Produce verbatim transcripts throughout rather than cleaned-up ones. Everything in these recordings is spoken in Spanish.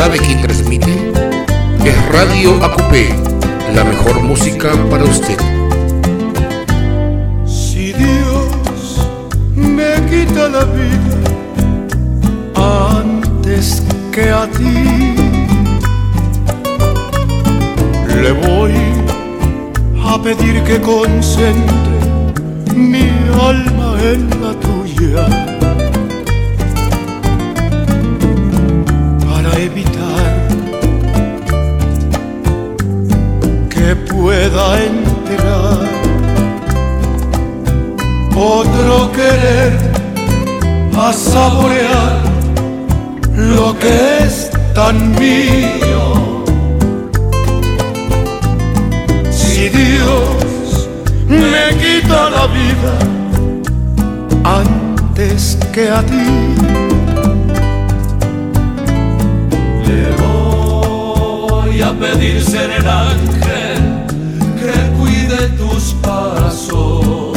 sabe quién transmite. Es Radio Acupé, la mejor música para usted. Si Dios me quita la vida antes que a ti, le voy a pedir que concentre mi alma en la tuya, para evitar que pueda enterar otro querer, a saborear lo que es tan mío. Si Dios me quita la vida antes que a ti, le voy a pedir ser el ángel que cuide tus pasos.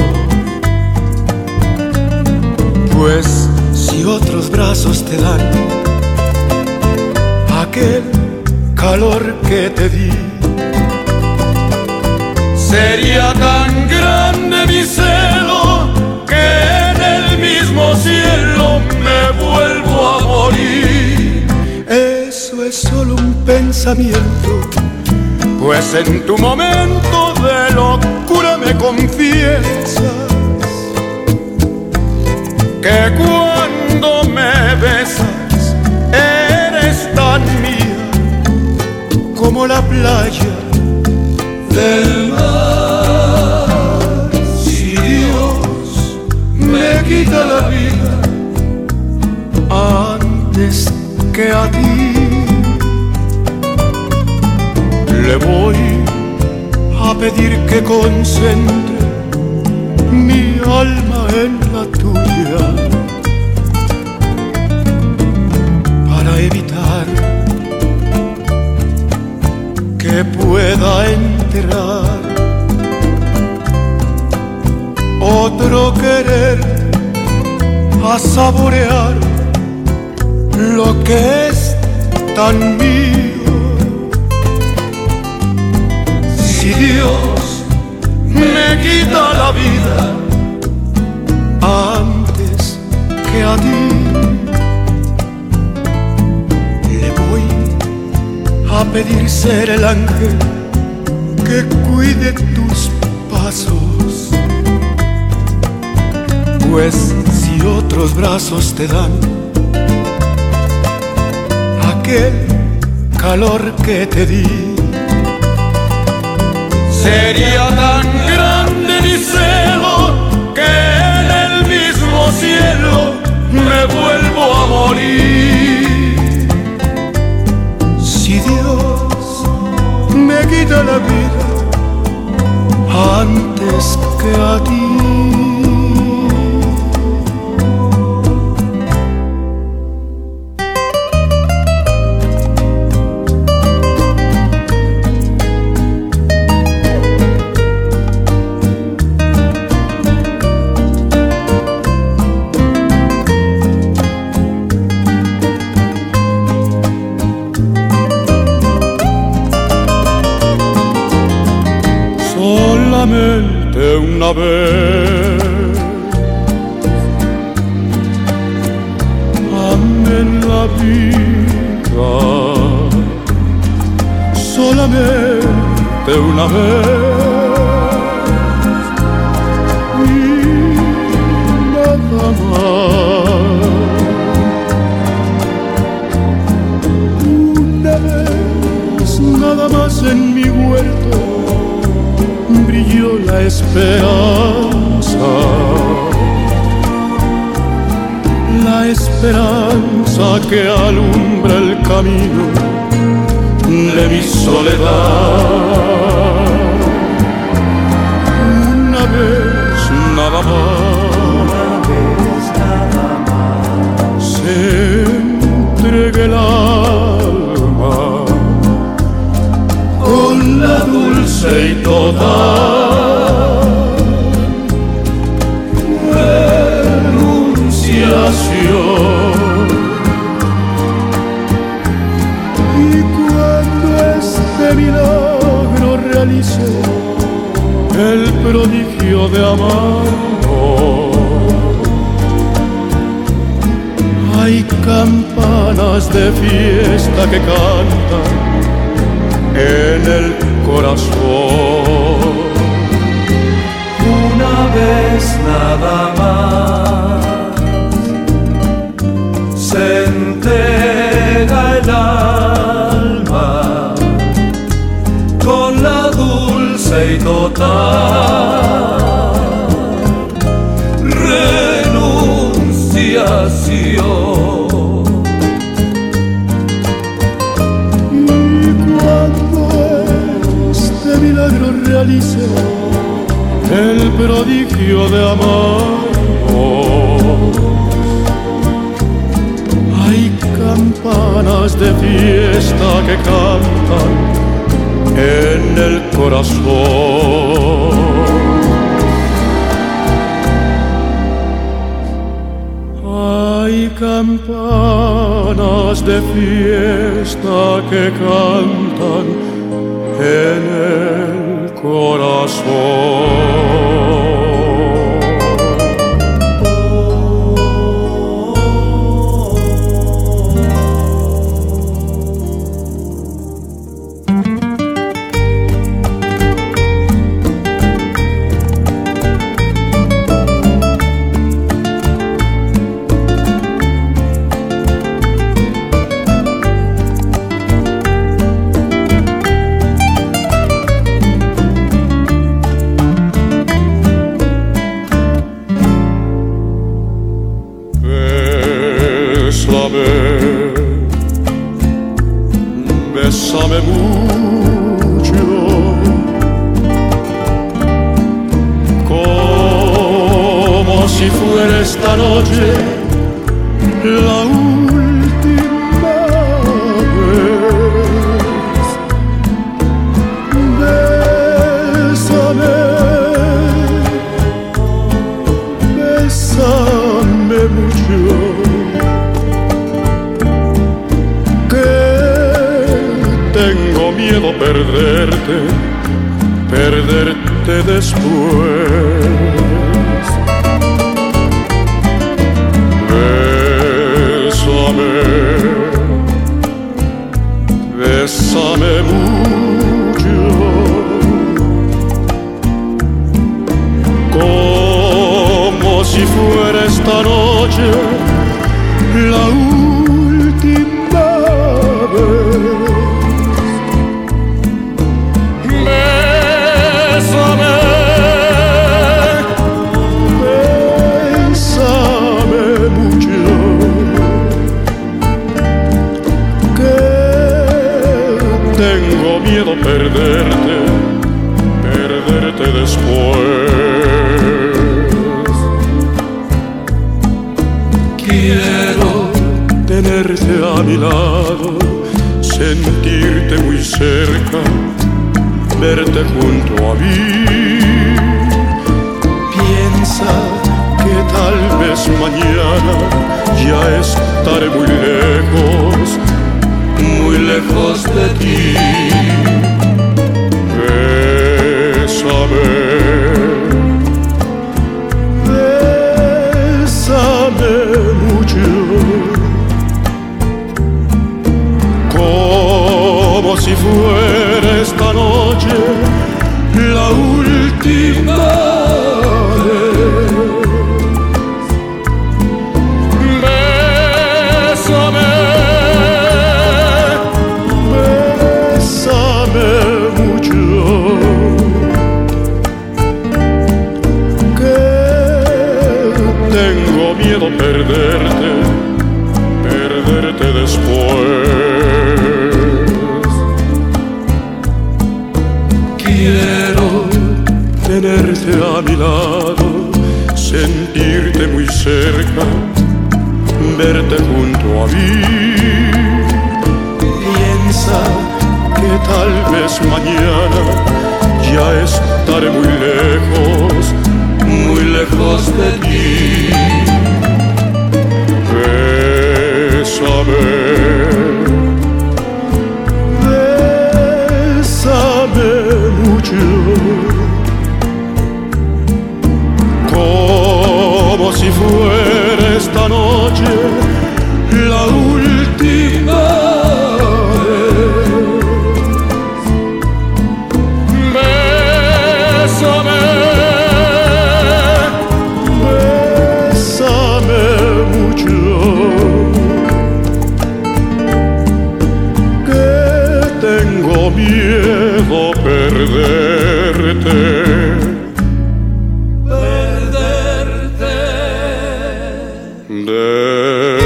Pues si otros brazos te dan aquel calor que te di, sería tan grande mi celo que en el mismo cielo me vuelvo a morir. Eso es solo un pensamiento, pues en tu momento de locura me confiesas que cuando me besas eres tan mía como la playa del mar. Si Dios me quita la vida antes que a ti, le voy a pedir que concentre mi alma en la tuya, para evitar que pueda enterar otro querer, a saborear lo que es tan mío. Si Dios me quita la vida antes que a ti, le voy a pedir ser el ángel que cuide tus pasos. Pues si otros brazos te dan aquel calor que te di, sería tan grande mi celo que en el mismo cielo me vuelvo a morir. Si Dios me quita la vida antes que a ti, una vez amé en la vida, solamente una vez y nada más. Una vez nada más en mi huerto brilló la esperanza, la esperanza que alumbra el camino de mi soledad. Una vez nada más, se entregue el alma con la dulce y total renunciación. prodigio de amor. Hay campanas de fiesta que cantan en el corazón. Una vez nada más se entrega el alma con la dulce y total renunciación. Milagro realice el prodigio de amor. Hay campanas de fiesta que cantan en el corazón. Hay campanas de fiesta que cantan en el corazón. Bésame mucho, como si fuera esta noche la última vez. Bésame, bésame mucho. Tengo miedo perderte, perderte después. Bésame, bésame mucho, como si fuera esta noche la última vez. Tengo miedo perderte, perderte después. Quiero tenerte a mi lado, sentirte muy cerca, verte junto a mí. Piensa que tal vez mañana ya estaré muy lejos, muy lejos de ti. Bésame, bésame mucho, como si fuera esta noche la última vez. Bésame, miedo perderte, perderte después. Quiero tenerte a mi lado, sentirte muy cerca, verte junto a mí. Piensa que tal vez mañana ya estaré muy lejos, muy lejos de ti. Bésame, bésame mucho,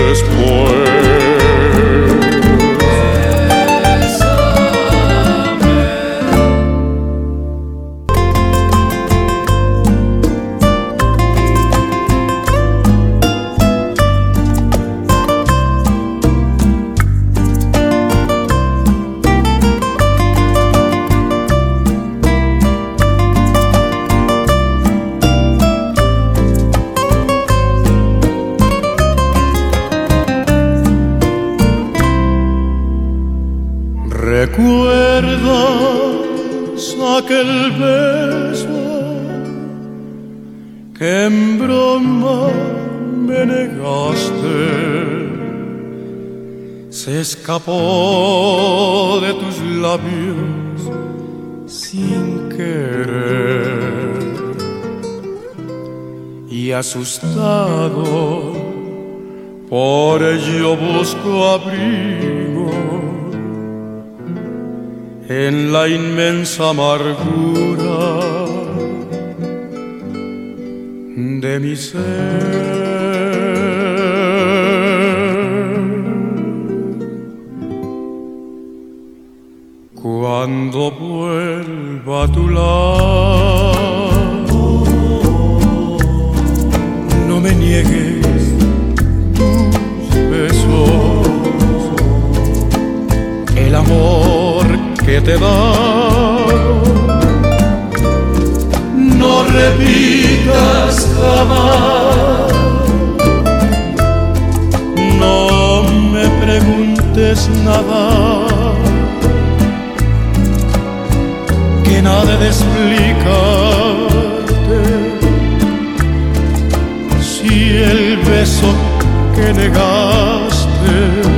después. ¿Recuerdas aquel beso que en broma me negaste? Se escapó de tus labios sin querer y asustado por ello busco abrigo en la inmensa amargura de mi ser. Cuando vuelva a tu lado, no me niegues tus besos, el amor que te he dado. No repitas jamás, no me preguntes nada, que nada de explicarte. Si el beso que negaste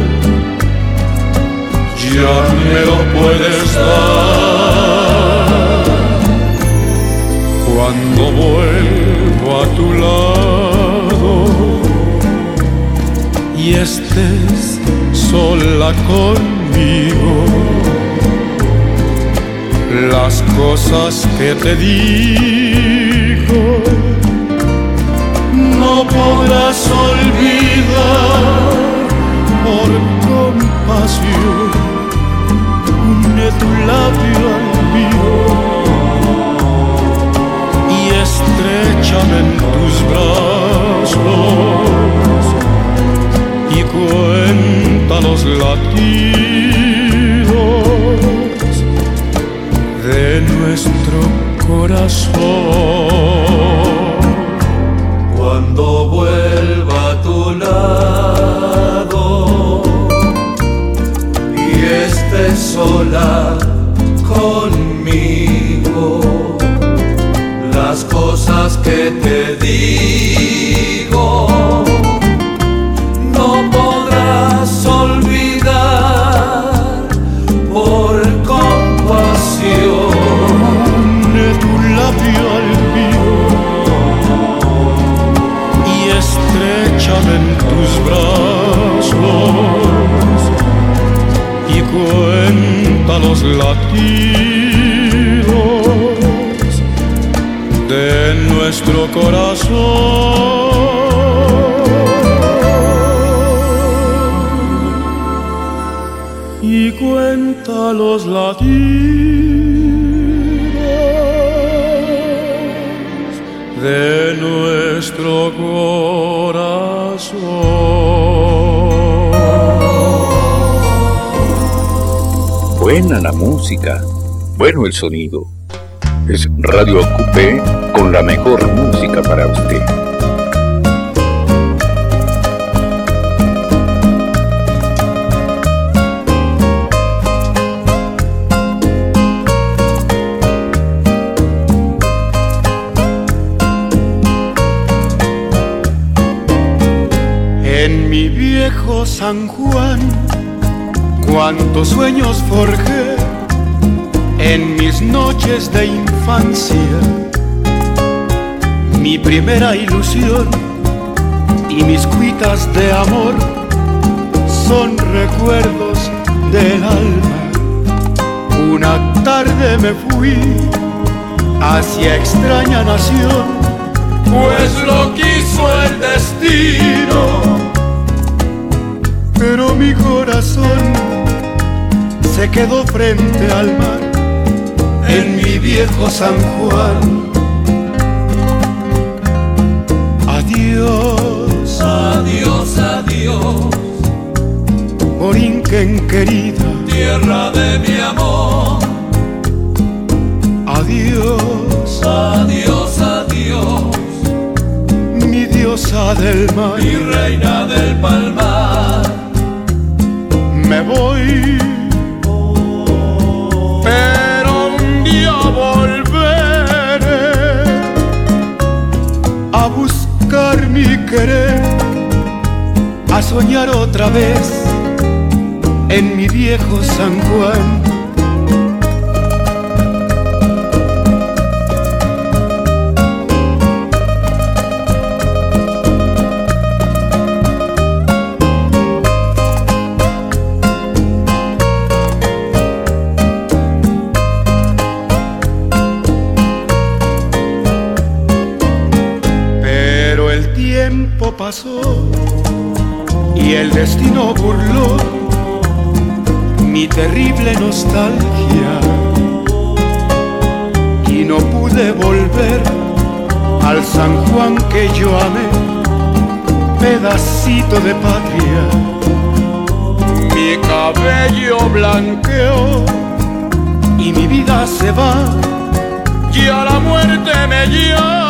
ya me lo puedes dar. Cuando vuelvo a tu lado y estés sola conmigo, las cosas que te digo no podrás olvidar. Por compasión une tu labio al mío y estréchame en tus brazos y cuenta los latidos de nuestro corazón. Cuando vuelva a tu lado y estés sola conmigo, las cosas que te digo no podrás olvidar. Por compasión de tu labio al mío y estréchame en tus brazos y cuenta los latidos de nuestro corazón y cuenta los latidos de nuestro corazón. Buena la música, bueno el sonido. Es Radio Acupé con la mejor música para usted. En mi viejo San Juan, cuántos sueños forjé en mis noches de infancia. Mi primera ilusión y mis cuitas de amor son recuerdos del alma. Una tarde me fui hacia extraña nación, pues lo quiso el destino. pero mi corazón se quedó frente al mar en mi viejo San Juan. Adiós, adiós, adiós, Borinquen querida, tierra de mi amor. Adiós, adiós, adiós, mi diosa del mar, mi reina del palmar. Me voy, pero un día volveré a buscar mi querer, a soñar otra vez en mi viejo San Juan. Pasó y el destino burló mi terrible nostalgia y no pude volver al San Juan que yo amé, pedacito de patria. Mi cabello blanqueó y mi vida se va, ya la muerte me llama.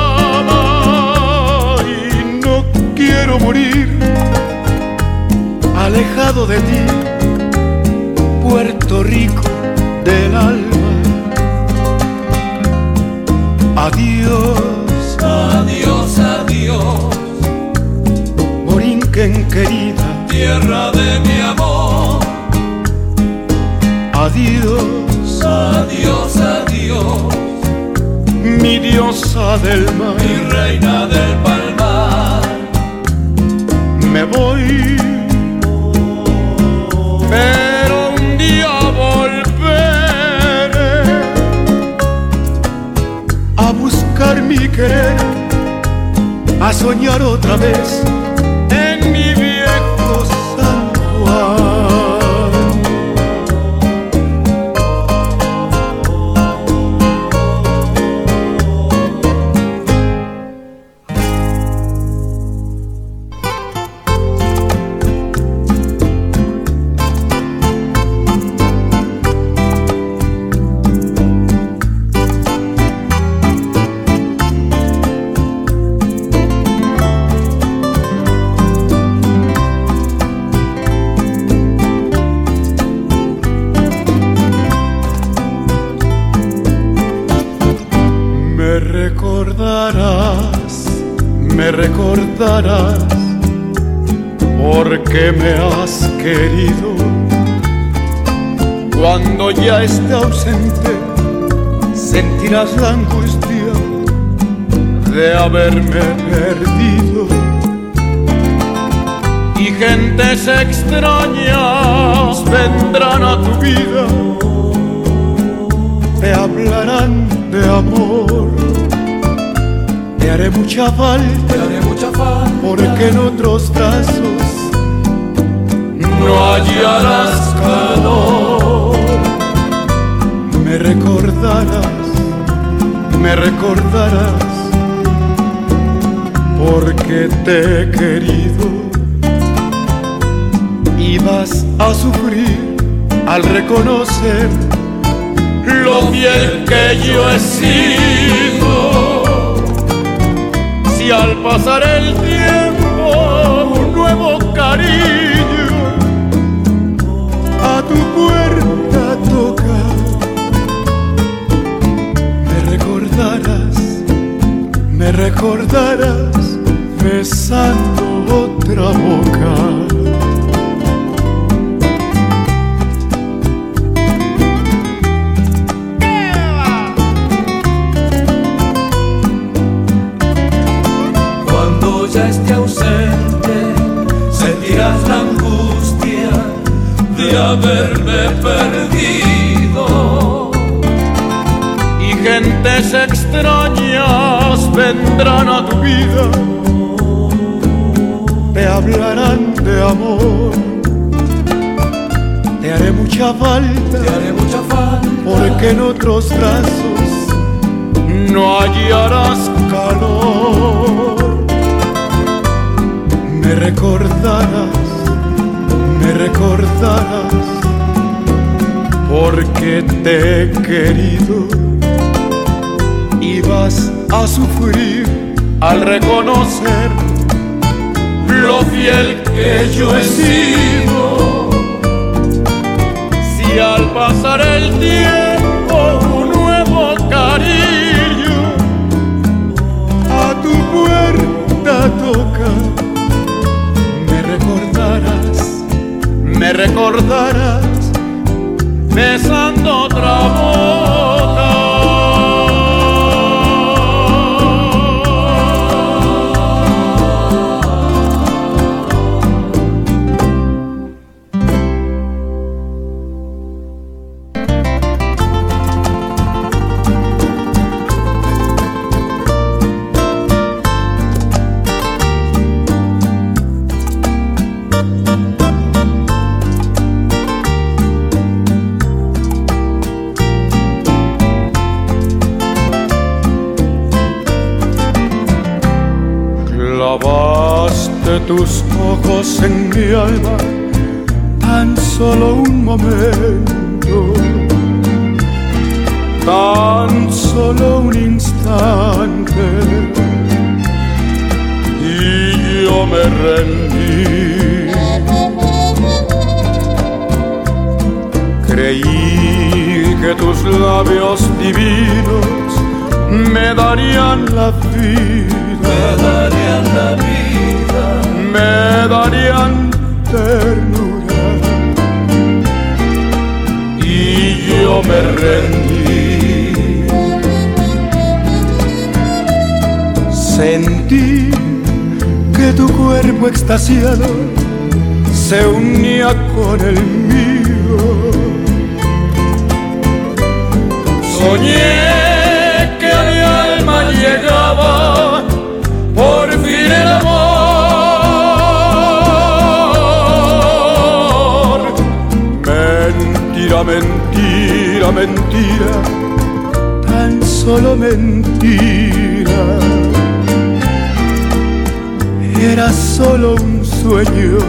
Quiero morir alejado de ti, Puerto Rico del alma. Adiós, adiós, adiós, Borinquen querida, tierra de mi amor. Adiós, adiós, adiós, mi diosa del mar, mi reina del palmar. Me voy, pero un día volveré a buscar mi querer, a soñar otra vez en mi viejo San Juan. Me recordarás porque me has querido. Cuando ya esté ausente sentirás la angustia de haberme perdido. Y gentes extrañas vendrán a tu vida, te hablarán de amor. Te haré mucha falta, te haré mucha falta, porque en otros brazos no hallarás calor. Me recordarás, me recordarás, porque te he querido. Y vas a sufrir al reconocer lo fiel que yo he sido. Y al pasar el tiempo un nuevo cariño a tu puerta toca, me recordarás, me recordarás besando otra boca. Ya esté ausente, sentirás la angustia de haberme perdido. Y gentes extrañas vendrán a tu vida, te hablarán de amor. Te haré mucha falta, te haré mucha falta, porque en otros brazos no hallarás calor. Me recordarás, me recordarás, porque te he querido y vas a sufrir al reconocer lo fiel que yo he sido. Si al pasar el tiempo un nuevo cariño a tu puerta toca, me recordarás, me recordarás besando otra boca. Clavaste tus ojos en mi alma tan solo un momento, tan solo un instante, y yo me rendí. Creí que tus labios divinos me darían la vida, me darían la vida, me darían ternura, y yo me rendí. Sentí que tu cuerpo extasiado se unía con el mío. Soñé que a mi alma llegaba por fin el amor. Mentira, mentira, mentira, tan solo mentira. Era solo un sueño,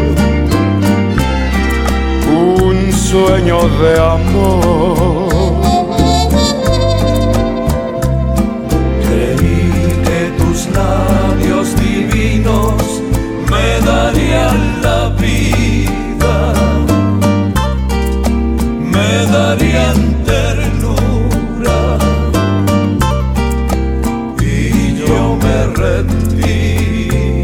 un sueño de amor. Labios divinos me darían la vida, me darían ternura, y yo me rendí.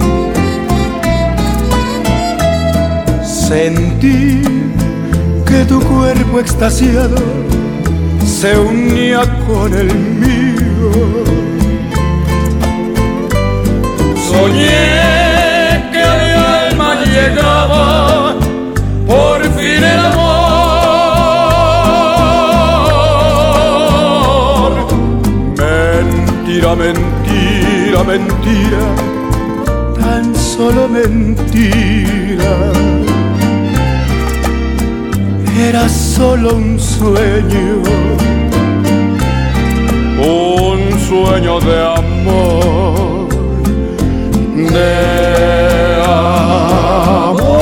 Sentí que tu cuerpo extasiado se unía con el mío. Soñé que a mi alma llegaba por fin el amor. Mentira, mentira, mentira, tan solo mentira. Era solo un sueño, un sueño de amor. De amor.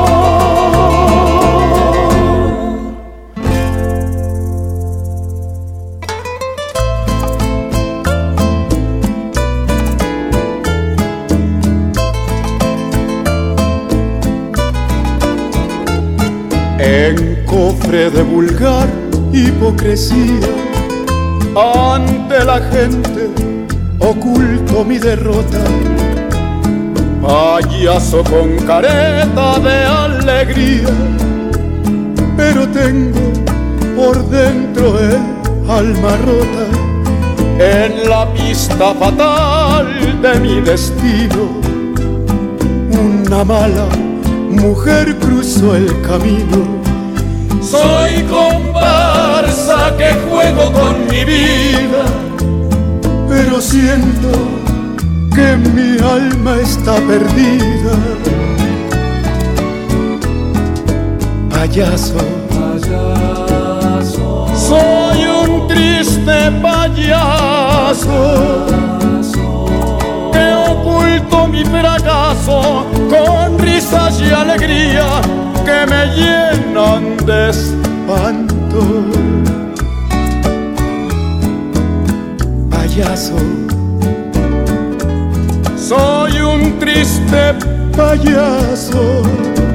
En cofre de vulgar hipocresía, ante la gente oculto mi derrota. Payaso con careta de alegría, pero tengo por dentro el alma rota. En la pista fatal de mi destino, una mala mujer cruzó el camino. Soy comparsa que juego con mi vida, pero siento que mi alma está perdida. Payaso, payaso, soy un triste payaso, que oculto mi fracaso con risas y alegría que me llenan de espanto. Payaso, soy un triste payaso,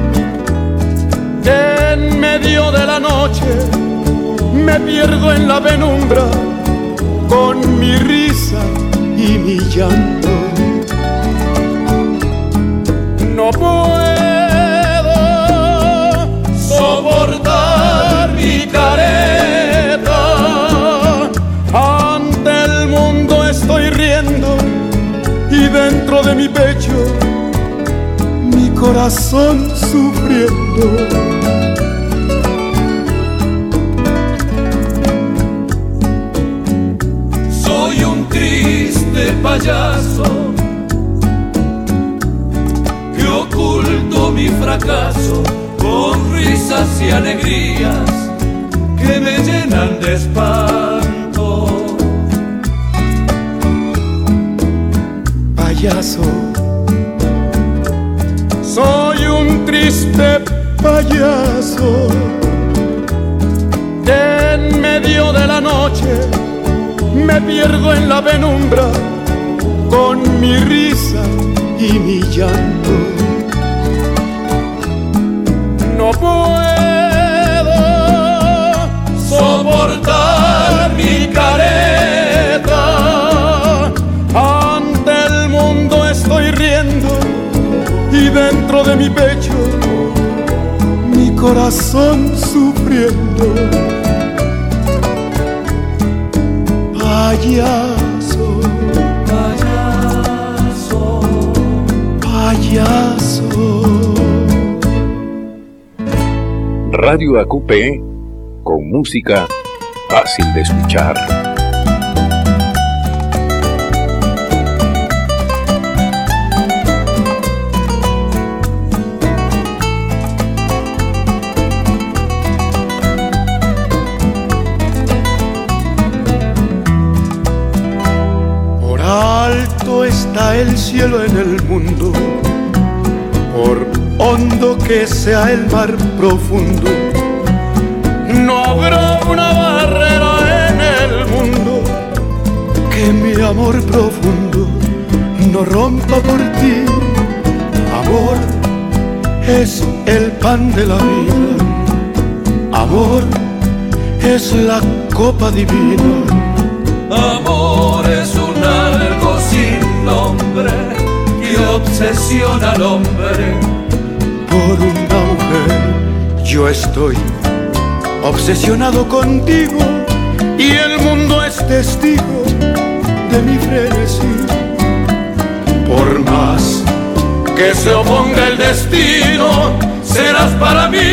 que en medio de la noche me pierdo en la penumbra con mi risa y mi llanto. No puedo soportar mi careta, ante el mundo estoy riendo y dentro de mi pecho mi corazón sufriendo. Soy un triste payaso que oculto mi fracaso con risas y alegrías que me llenan de espanto. Payaso, soy un triste payaso, que en medio de la noche me pierdo en la penumbra con mi risa y mi llanto. No puedo soportar mi careta, ante el mundo estoy riendo y dentro de mi pecho mi corazón sufriendo. Payaso, Payaso, payaso. Radio A Q P, con música fácil de escuchar. Por alto está el cielo en el mundo, por hondo que sea el mar profundo, no habrá una barrera en el mundo que mi amor profundo no rompa por ti. Amor es el pan de la vida, amor es la copa divina. amor es un algo sin nombre que obsesiona al hombre. Por una mujer yo estoy obsesionado contigo y el mundo es testigo de mi frenesí. Por más que se oponga el destino, serás para mí,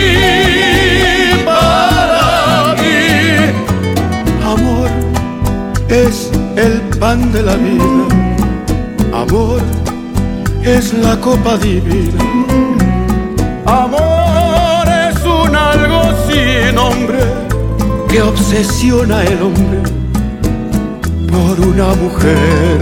para mí. Amor es el pan de la vida, amor es la copa divina. Amor es un algo sin nombre que obsesiona el hombre por una mujer.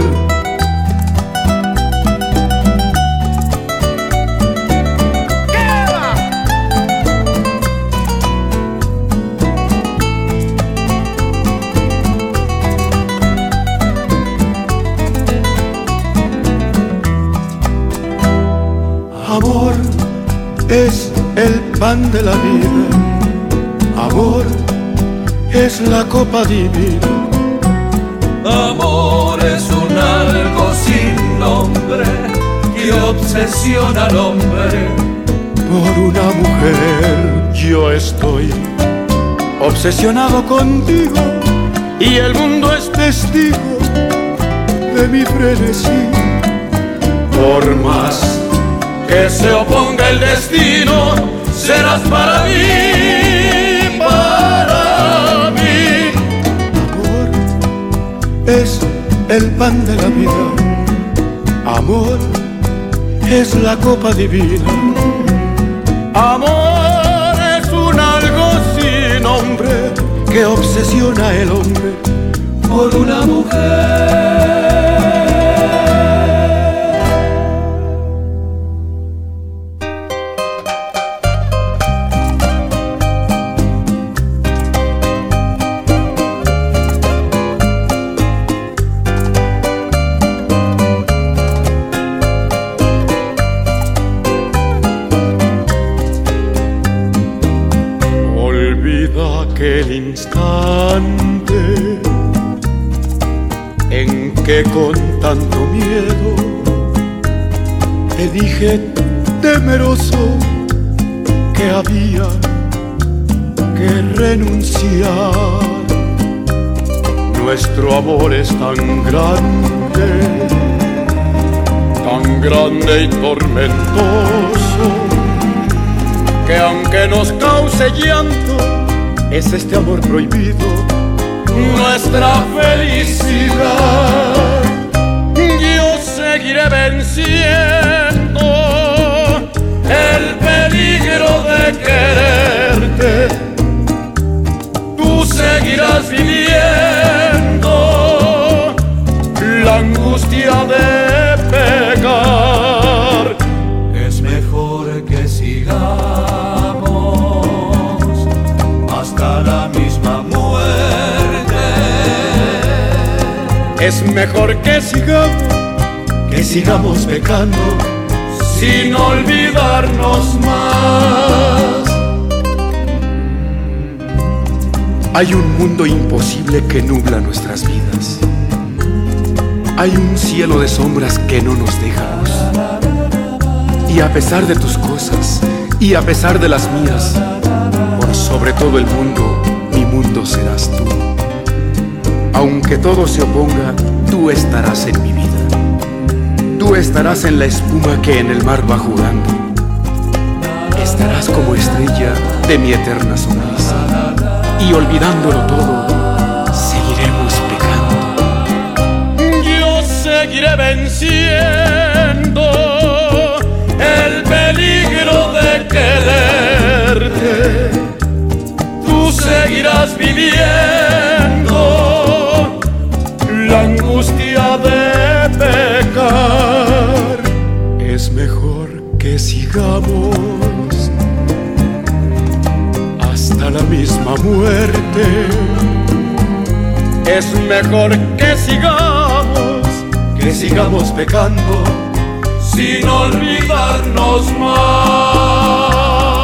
Amor es el pan de la vida, amor es la copa divina. Amor es un algo sin nombre que obsesiona al hombre. Por una mujer yo estoy obsesionado contigo y el mundo es testigo de mi frenesí. Por más que se oponga el destino, serás para mí, para mí. Amor es el pan de la vida, Amor es la copa divina. Amor es un algo sin nombre que obsesiona el hombre por una mujer. Aquel instante en que con tanto miedo te dije temeroso que había que renunciar. Nuestro amor es tan grande, tan grande y tormentoso, que aunque nos cause llanto, es este amor prohibido nuestra felicidad. Yo seguiré venciendo el peligro de quererte. Tú seguirás viviendo la angustia de pecar. Es mejor que sigamos hasta la misma muerte. Es mejor que sigamos, que sigamos pecando sin olvidarnos más. Hay un mundo imposible que nubla nuestras vidas. Hay un cielo de sombras que no nos deja luz. Y a pesar de tus cosas, y a pesar de las mías, por sobre todo el mundo, mi mundo serás tú. Aunque todo se oponga, tú estarás en mi vida. Tú estarás en la espuma que en el mar va jugando. Estarás como estrella de mi eterna sonrisa. Y olvidándolo todo, seguiremos pecando. Yo seguiré venciendo el peligro de quererte. Tú seguirás viviendo la angustia de pecar. Es mejor que sigamos hasta la misma muerte. Es mejor que sigamos, que sigamos pecando sin olvidarnos más.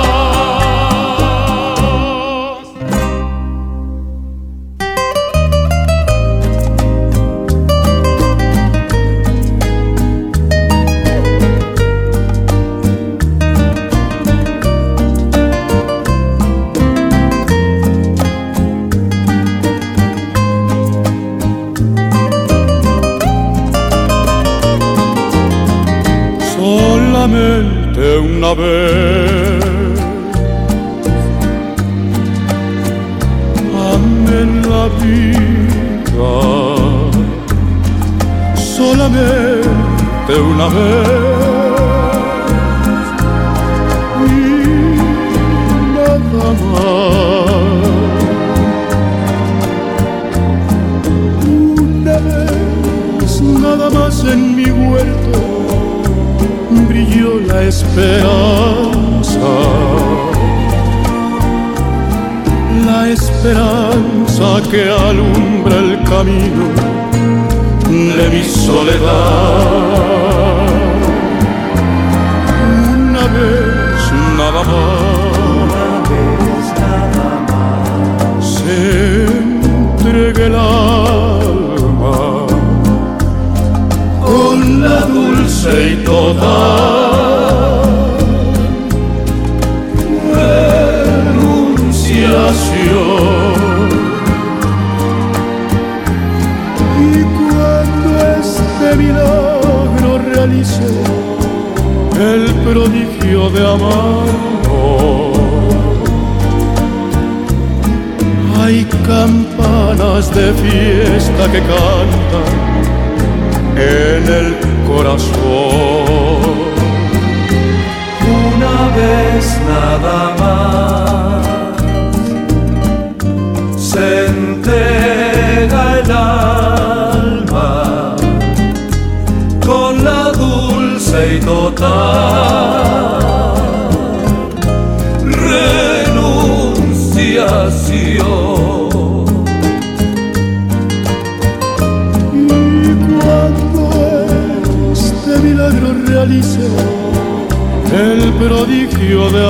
Solamente una vez amé en la vida, solamente una vez y nada más. Una vez nada más en mi huerto brilló la esperanza, la esperanza que alumbra el camino de mi soledad. Una vez nada más, se entregue el alma con la dulce y total renunciación. Y cuando este milagro realice el prodigio de amor, hay campanas de fiesta que cantan en el corazón. corazón. Una vez nada más se entrega el alma con la dulce y total renunciación. Milagro realice el prodigio de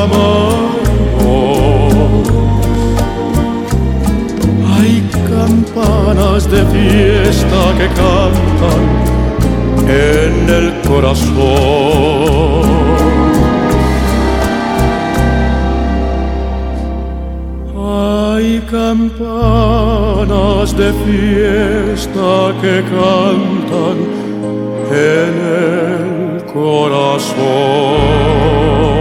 amor. Hay campanas de fiesta que cantan en el corazón. Hay campanas de fiesta que cantan en el corazón.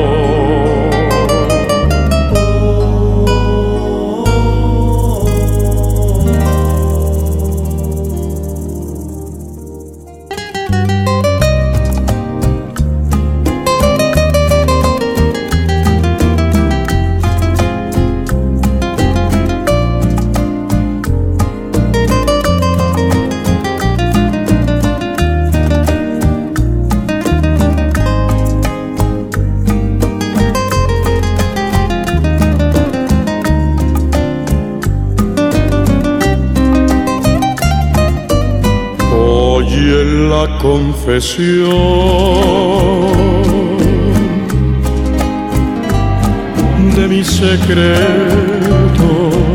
Confesión de mi secreto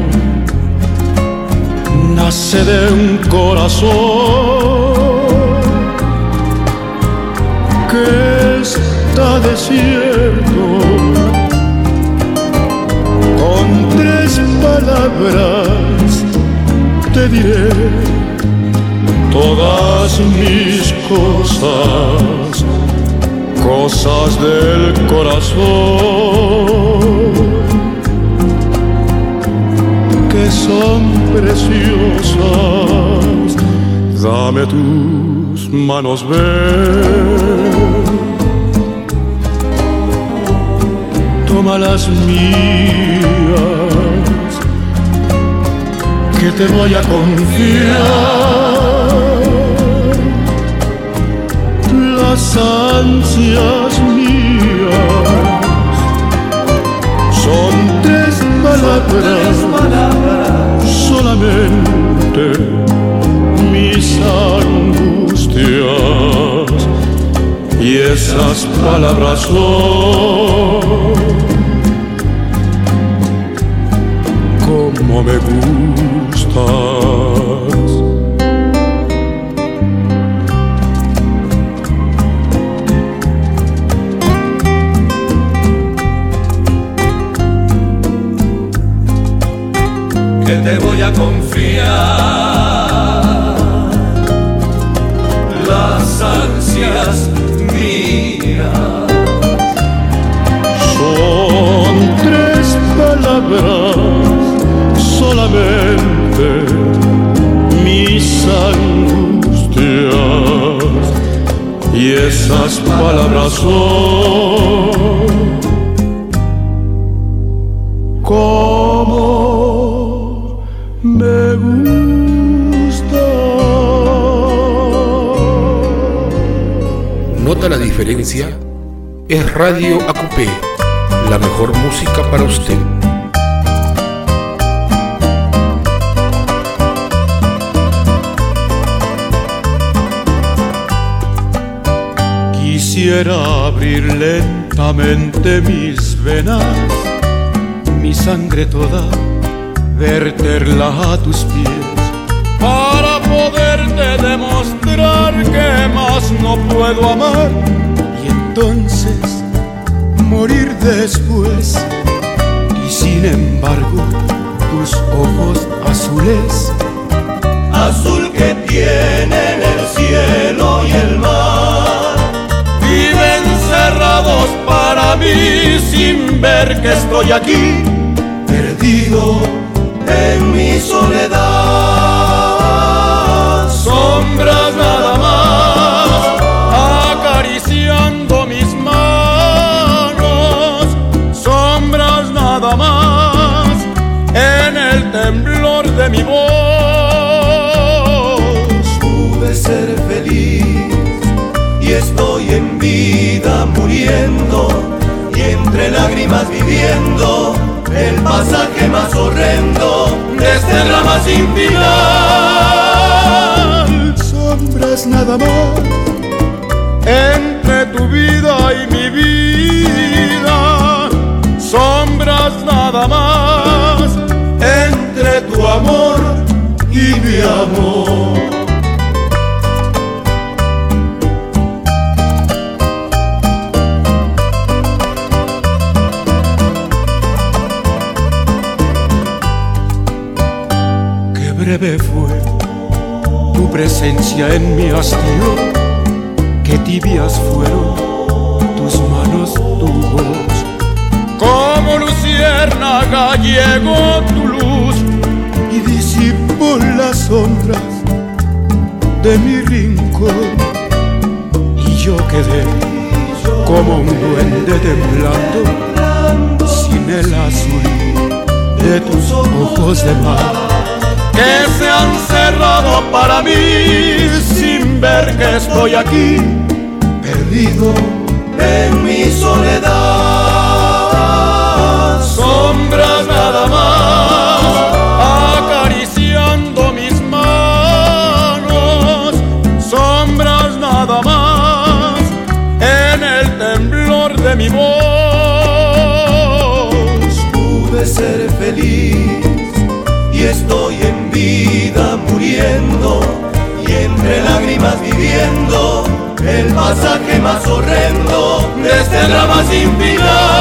nace de un corazón que está desierto. Con tres palabras te diré todas mis cosas, cosas del corazón, que son preciosas. Dame tus manos, ven, toma las mías, que te voy a confiar las ansias mías. Son tres palabras, solamente mis angustias, y esas palabras son como me gustas. Que te voy a confiar las ansias mías. Son tres palabras, solamente mis angustias, y esas palabras son como me gusta. ¿Nota la diferencia? Es Radio A Q P, la mejor música para usted. Quisiera abrir lentamente mis venas, mi sangre toda, verterla a tus pies, para poderte demostrar que más no puedo amar, y entonces morir después. Y sin embargo tus ojos azules, azul que tienen el cielo y el mar, viven cerrados para mí sin ver que estoy aquí, perdido en mi soledad. sombras nada más, mi voz. Pude ser feliz y estoy en vida muriendo, y entre lágrimas viviendo el pasaje más horrendo de este drama sin final. Sombras nada más entre tu vida y mi vida, sombras nada más entre tu amor y mi amor. Qué breve fue tu presencia en mi hastío, qué tibias fueron tus manos, tu voz. Como luciérnaga llegó tu luz y disipó las sombras de mi rincón, y yo quedé como un duende temblando sin el azul de tus ojos de mar, que se han cerrado para mí sin ver que estoy aquí perdido en mi soledad. Sombras nada más acariciando mis manos, sombras nada más en el temblor de mi voz. Pude ser feliz y estoy en vida muriendo, y entre lágrimas viviendo el pasaje más horrendo de este drama sin final.